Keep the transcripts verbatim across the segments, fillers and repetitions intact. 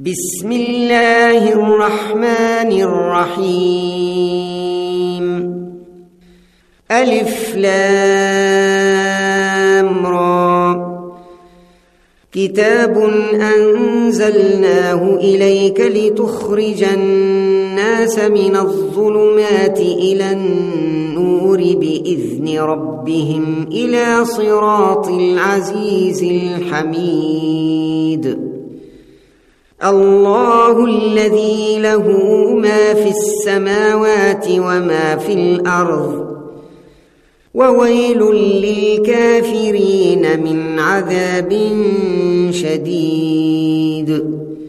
بسم الله الرحمن الرحيم. ألف لام را. كتاب أنزلناه إليك لتخرج الناس من الظلمات إلى النور بإذن ربهم إلى صراط العزيز الحميد. الله الذي له ما في السماوات وما في الأرض، وويل للكافرين من عذاب شديد.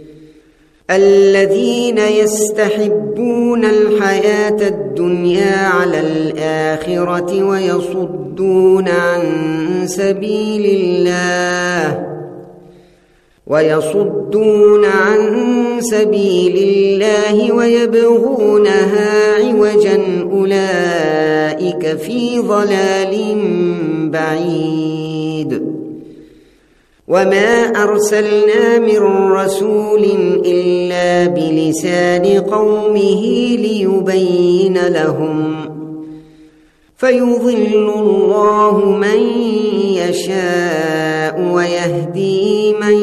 الذين يستحبون الحياة الدنيا على الآخرة ويصدون عن سبيل الله ويصدون عن سبيل الله ويبغونها عوجا أولئك في ضلال بعيد. وما أرسلنا من رسول إلا بلسان قومه ليبين لهم، فيضل الله من يشاء ويهدي من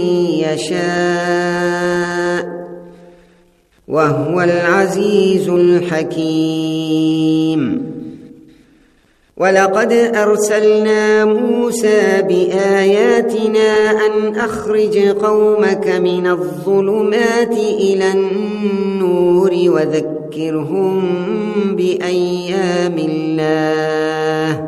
يشاء، وهو العزيز الحكيم. ولقد أرسلنا موسى بآياتنا أن أخرج قومك من الظلمات إلى النور وذكرهم بأيام الله،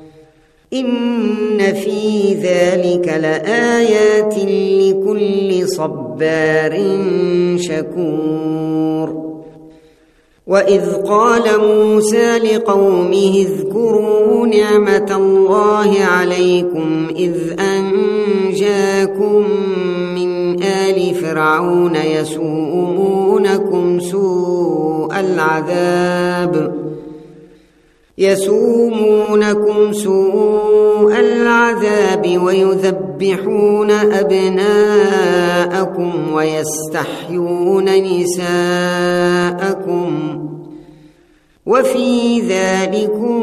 إن في ذلك لآيات لكل صبار شكور. وإذ قال موسى لقومه اذكروا نعمة الله عليكم إذ أنجاكم من آل فرعون يسومونكم سوء العذاب يسومونكم سوء العذاب ويذبحون أبناءكم ويستحيون نساءكم، وفي ذلكم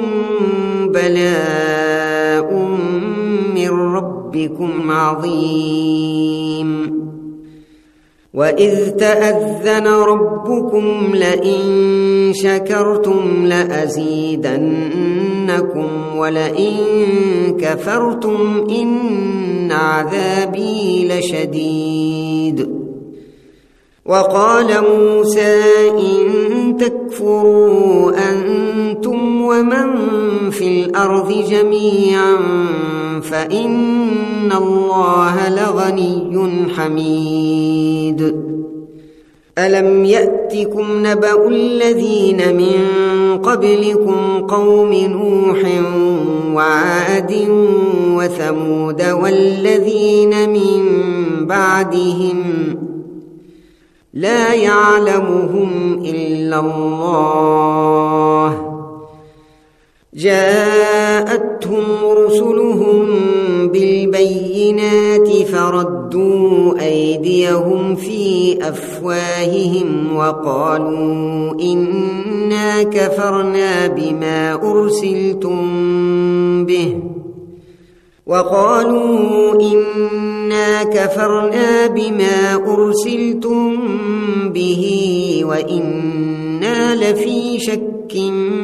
بلاء من ربكم عظيم. وإذ تأذن ربكم لئن شكرتم لأزيدنكم ولئن كفرتم إن عذابي لشديد. وقال موسى إن تكفروا أنتم ومن في الأرض جميعا فإن الله لغني حميد. ألم يأتكم نبأ الذين من قبلكم قوم نوح وعاد وثمود والذين من بعدهم لا يعلمهم إلا الله، جاءتهم رسلهم بالبينات فردوا أيديهم في أفواههم وقالوا إنا كفرنا بما أرسلتم به وقالوا إنا كفرنا بما أرسلتم به وإنا لفي شك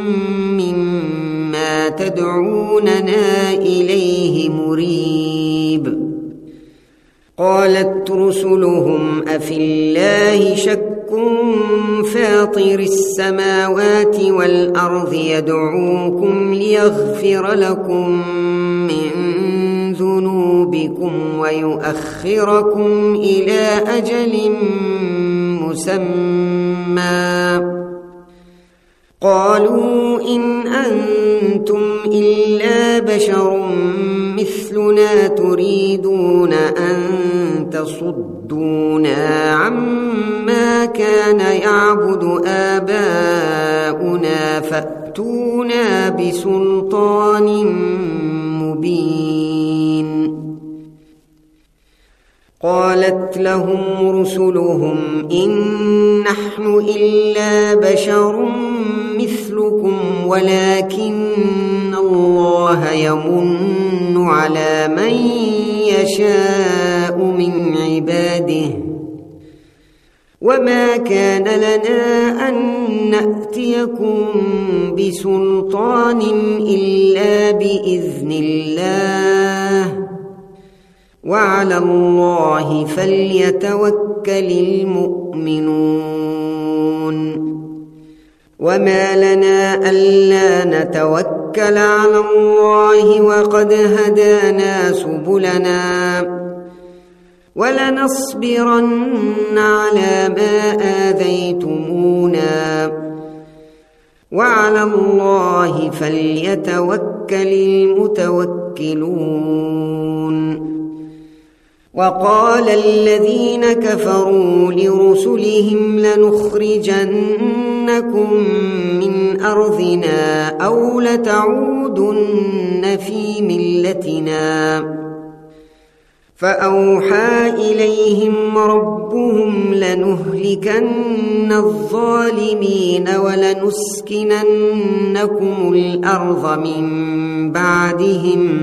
مما تدعوننا إليه مريب. قالت رسلهم أفي الله شك فاطر السماوات والأرض يدعوكم ليغفر لكم من ذنوبكم ويؤخركم إلى أجل مسمى، قالوا إن أنتم إلا بشر مثلنا تريدون أن تصدونا عما كان يعبد آباؤنا فأتونا بسلطان مبين. قالت لهم رسلهم إن نحن إلا بشر مثلكم ولكن الله يمن على من يشاء من عباده وما كان لنا أن نأتيكم بسلطان إلا بإذن الله وعلى الله فليتوكل المؤمنون وما لنا ألا نتوكل على الله وقد هدانا سبلنا ولنصبرن على ما آذيتمونا وعلى الله فليتوكل المتوكلون وقال الذين كفروا لرسلهم لنخرجنكم من أرضنا أو لتعودن في ملتنا فأوحى إليهم ربهم لنهلكن الظالمين ولنسكننكم الأرض من بعدهم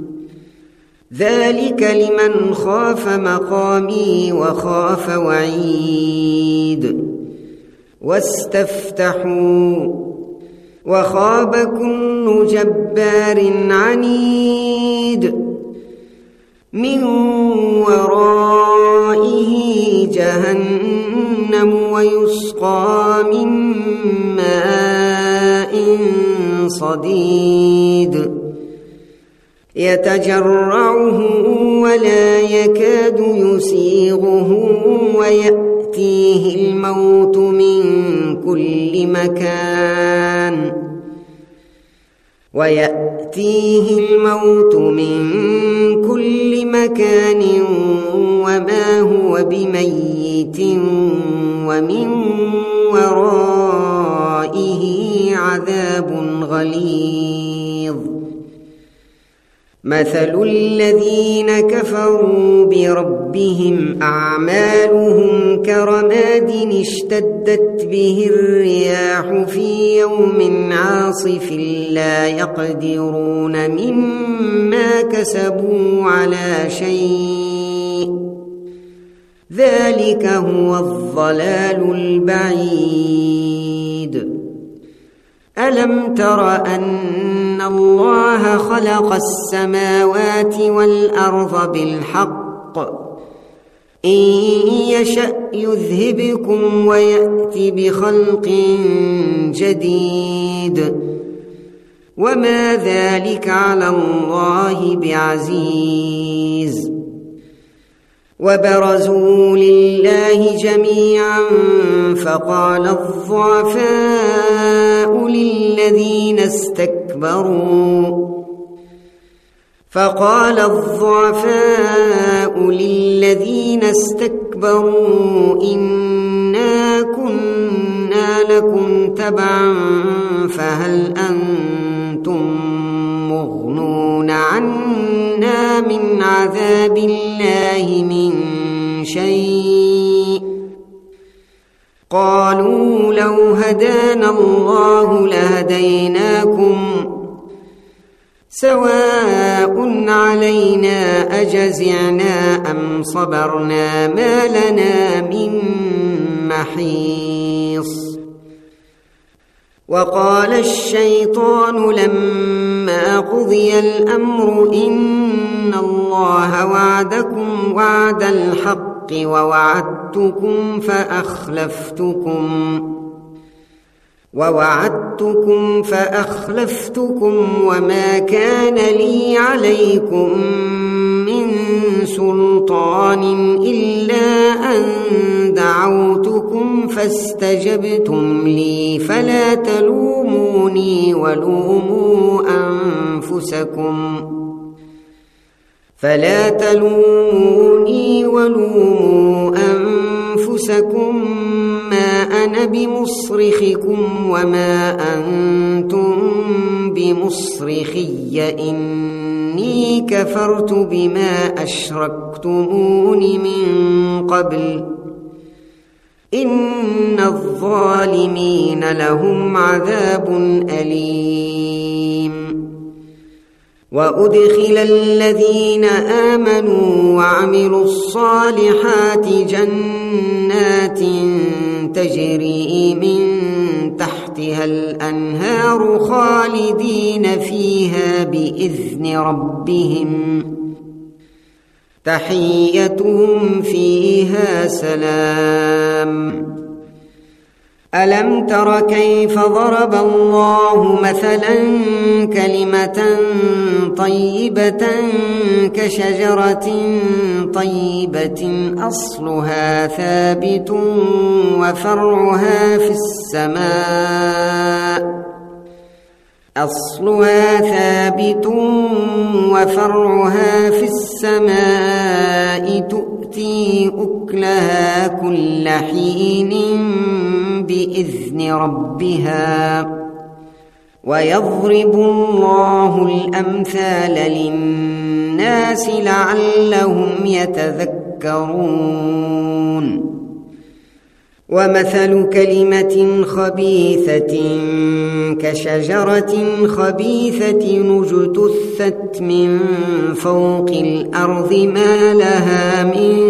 ذلك لمن خاف مقامي وخاف وعيد واستفتحوا وخاب كل جبار عنيد من ورائه جهنم ويسقى من ماء صديد يتجرعه ولا يكاد يسيغه ويأتيه الموت من كل مكان ويأتيه الموت من كل مكان وما هو بميت ومن ورائه عذاب غليظ مثل الذين كفروا بربهم أعمالهم كرماد اشتدت به الرياح في يوم عاصف لا يقدرون مما كسبوا على شيء ذلك هو الضلال البعيد ألم تر أن الله خلق السماوات والأرض بالحق إن يشأ يذهبكم ويأتي بخلق جديد وما ذلك على الله بعزيز وبرزوا لله جميعا فقال الضعفاء للذين استكبروا فقال الضعفاء للذين استكبروا إنا كنا لكم تبعا فهل أنتم مغنون عنا من عذاب الله من شيء قالوا لو هدانا الله لهديناكم سواء علينا أجزعنا أم صبرنا ما لنا من محيص وقال الشيطان لما قضي الأمر إن الله وعدكم وعد الحق ووعدتكم فأخلفتكم ووعدتكم فأخلفتكم وما كان لي عليكم من سلطان إلا أن دعوتكم فاستجبتم لي فلا تلوموني ولوموا أنفسكم فلا تلوموني ولوموا أنفسكم أنفسكم ما أنا بمصرخكم وما أنتم بمصرخي إني كفرت بما أشركتمون من قبل إن الظالمين لهم عذاب أليم. وأدخل الذين آمنوا وعملوا الصالحات جنات تجري من تحتها الأنهار خالدين فيها بإذن ربهم تحيتهم فيها سلام. ألم تر كيف ضرب الله مثلا كلمة طيبة كشجرة طيبة أصلها ثابت وفرعها في السماء أصلها ثابت وفرعها في السماء تؤتي أكلها كل حين بإذن ربها ويضرب الله الأمثال للناس لعلهم يتذكرون. ومثل كلمة خبيثة كشجرة خبيثة اجتثت من فوق الأرض ما لها من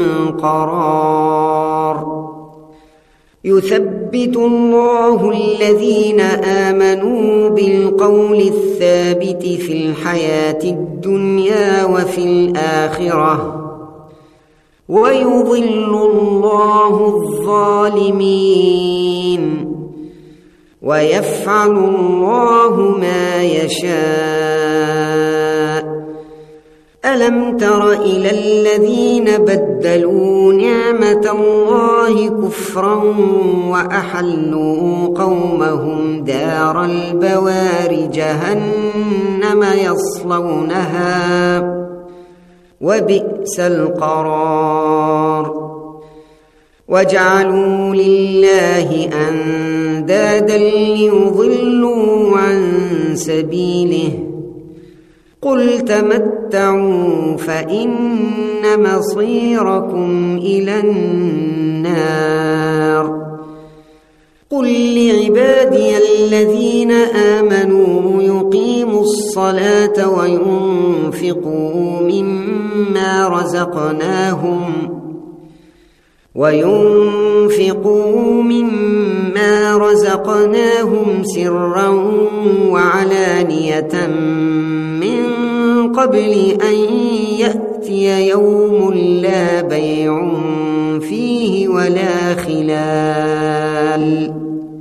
قرار. يثبت الله الذين آمنوا بالقول الثابت في الحياة الدنيا وفي الآخرة ويضل الله الظالمين ويفعل الله ما يشاء. ألم تر إلى الذين بدلوا نعمة الله كفرا وأحلوا قومهم دار البوار جهنم يصلونها وبئس القرار. وجعلوا لله أندادا ليضلوا عن سبيله قل تمتعوا فإن مصيركم إلى النار. قل لعبادي الذين آمنوا يقيموا الصلاة وينفقوا مما رزقناهم وينفقوا مما رزقناهم سرا وعلانية من قبل أن يأتي يوم لا بيع فيه ولا خلال.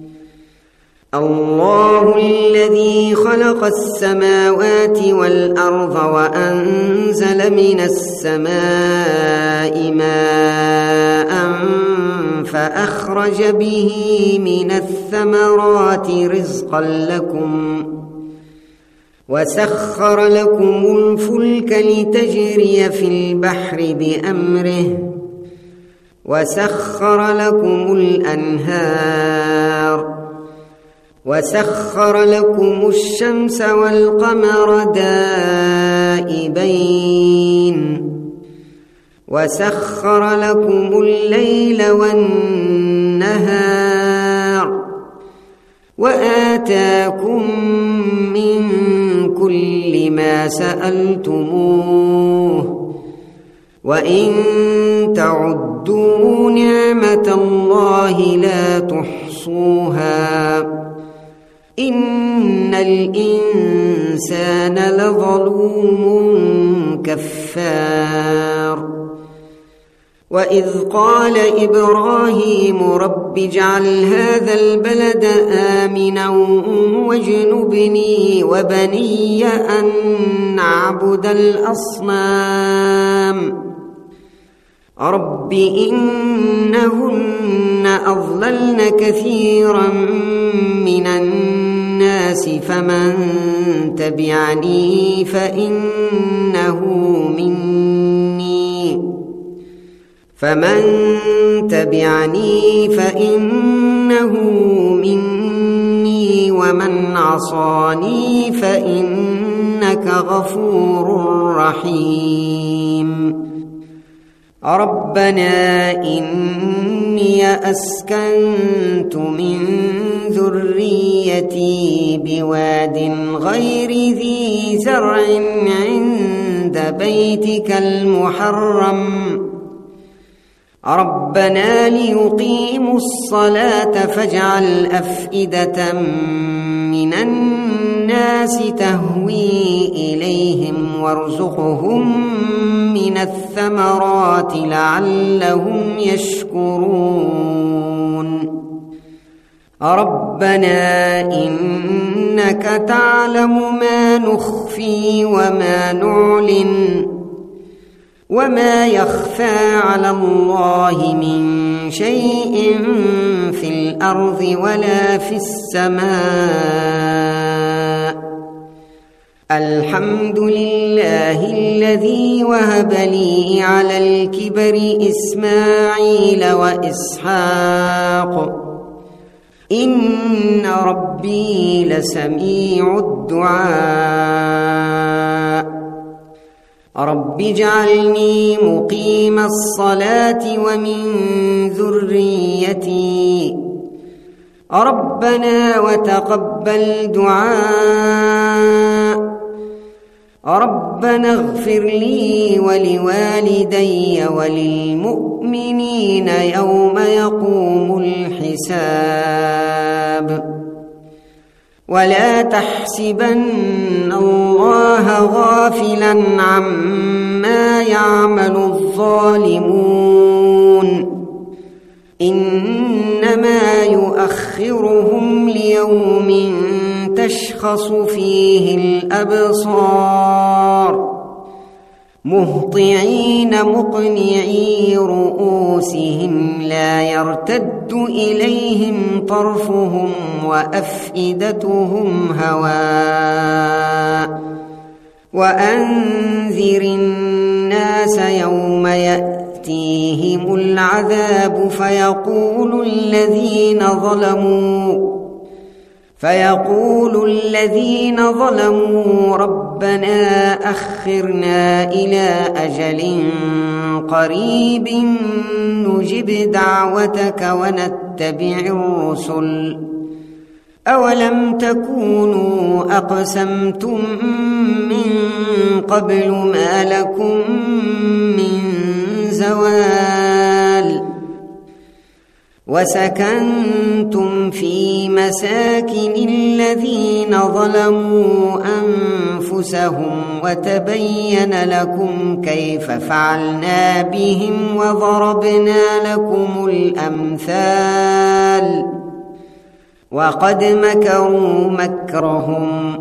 الله الذي خلق السماوات والأرض وأنزل من السماء ماء فأخرج به من الثمرات رزقا لكم وسخر لكم الفلك لتجري في البحر بأمره وسخر لكم الأنهار وسخر لكم الشمس والقمر دائبين وسخر لكم الليل والنهار وآتاكم من كل ما سألتموه وإن تعدوا نعمة الله لا تحصوها إن الإنسان لظلوم كفار. وإذ قال إبراهيم رب اجعل هذا البلد آمنا واجنبني وبني أن نعبد الأصنام رب إنهن أضللن كثيرا من الناس فمن تبعني فإنه مني فمن تبعني فإنه مني ومن عصاني فإنك غفور رحيم ربنا إني أسكنت من ذريتي بواد غير ذي زرع عند بيتك المحرم ربنا ليقيموا الصلاة فاجعل أفئدة من الناس تهوي إليهم وارزقهم من الثمرات لعلهم يشكرون ربنا إنك تعلم ما نخفي وما نعلن وما يخفى على الله من شيء في الأرض ولا في السماء الحمد لله الذي وهب لي على الكبر إسماعيل وإسحاق إن ربي لسميع الدعاء رب اجعلني مقيم الصلاة ومن ذريتي ربنا وتقبل دعاء ربنا اغفر لي ولوالدي وللمؤمنين يوم يقوم الحساب ولا تحسبن الله غافلا عما يعمل الظالمون إنما يؤخرهم ليوم تشخص فيه الأبصار مهطعين مقنعي رؤوسهم لا يرتد إليهم طرفهم وأفئدتهم هواء وأنذر الناس يوم يأتيهم العذاب فيقول الذين ظلموا فيقول الذين ظلموا ربنا أخرنا إلى أجل قريب نجب دعوتك ونتبع الرسل أولم تكونوا أقسمتم من قبل ما لكم من زوال وسكنتم في مساكن الذين ظلموا أنفسهم وتبين لكم كيف فعلنا بهم وضربنا لكم الأمثال وقد مكروا مكرهم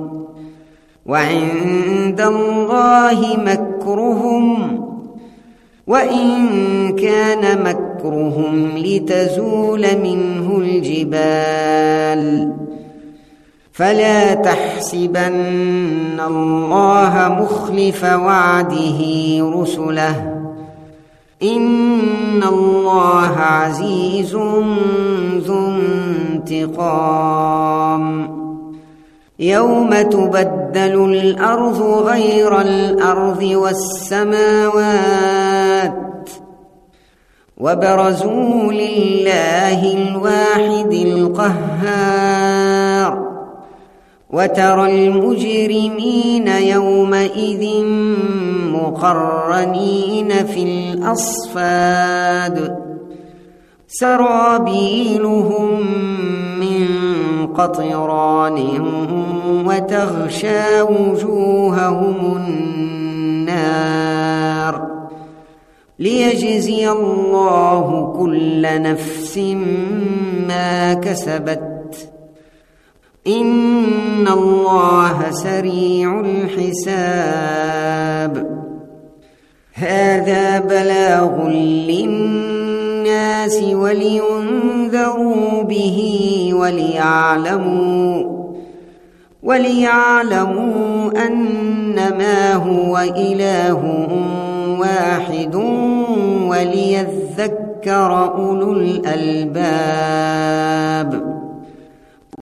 وعند الله مكرهم وإن كان مكرهم لتزول منه الجبال فلا تحسبن الله مخلف وعده رسله إن الله عزيز ذو انتقام يوم تبدل الأرض غير الأرض والسماوات وبرزوا لله الواحد القهار وترى المجرمين يومئذ مقرنين في الأصفاد سرابيلهم من قطران وتغشى وجوههم النار ليجزي الله كل نفس ما كسبت إن الله سريع الحساب هذا بلاغ للناس ولينذروا به وليعلموا وليعلموا أنما هو إله واحد وليذكر أولو الألباب.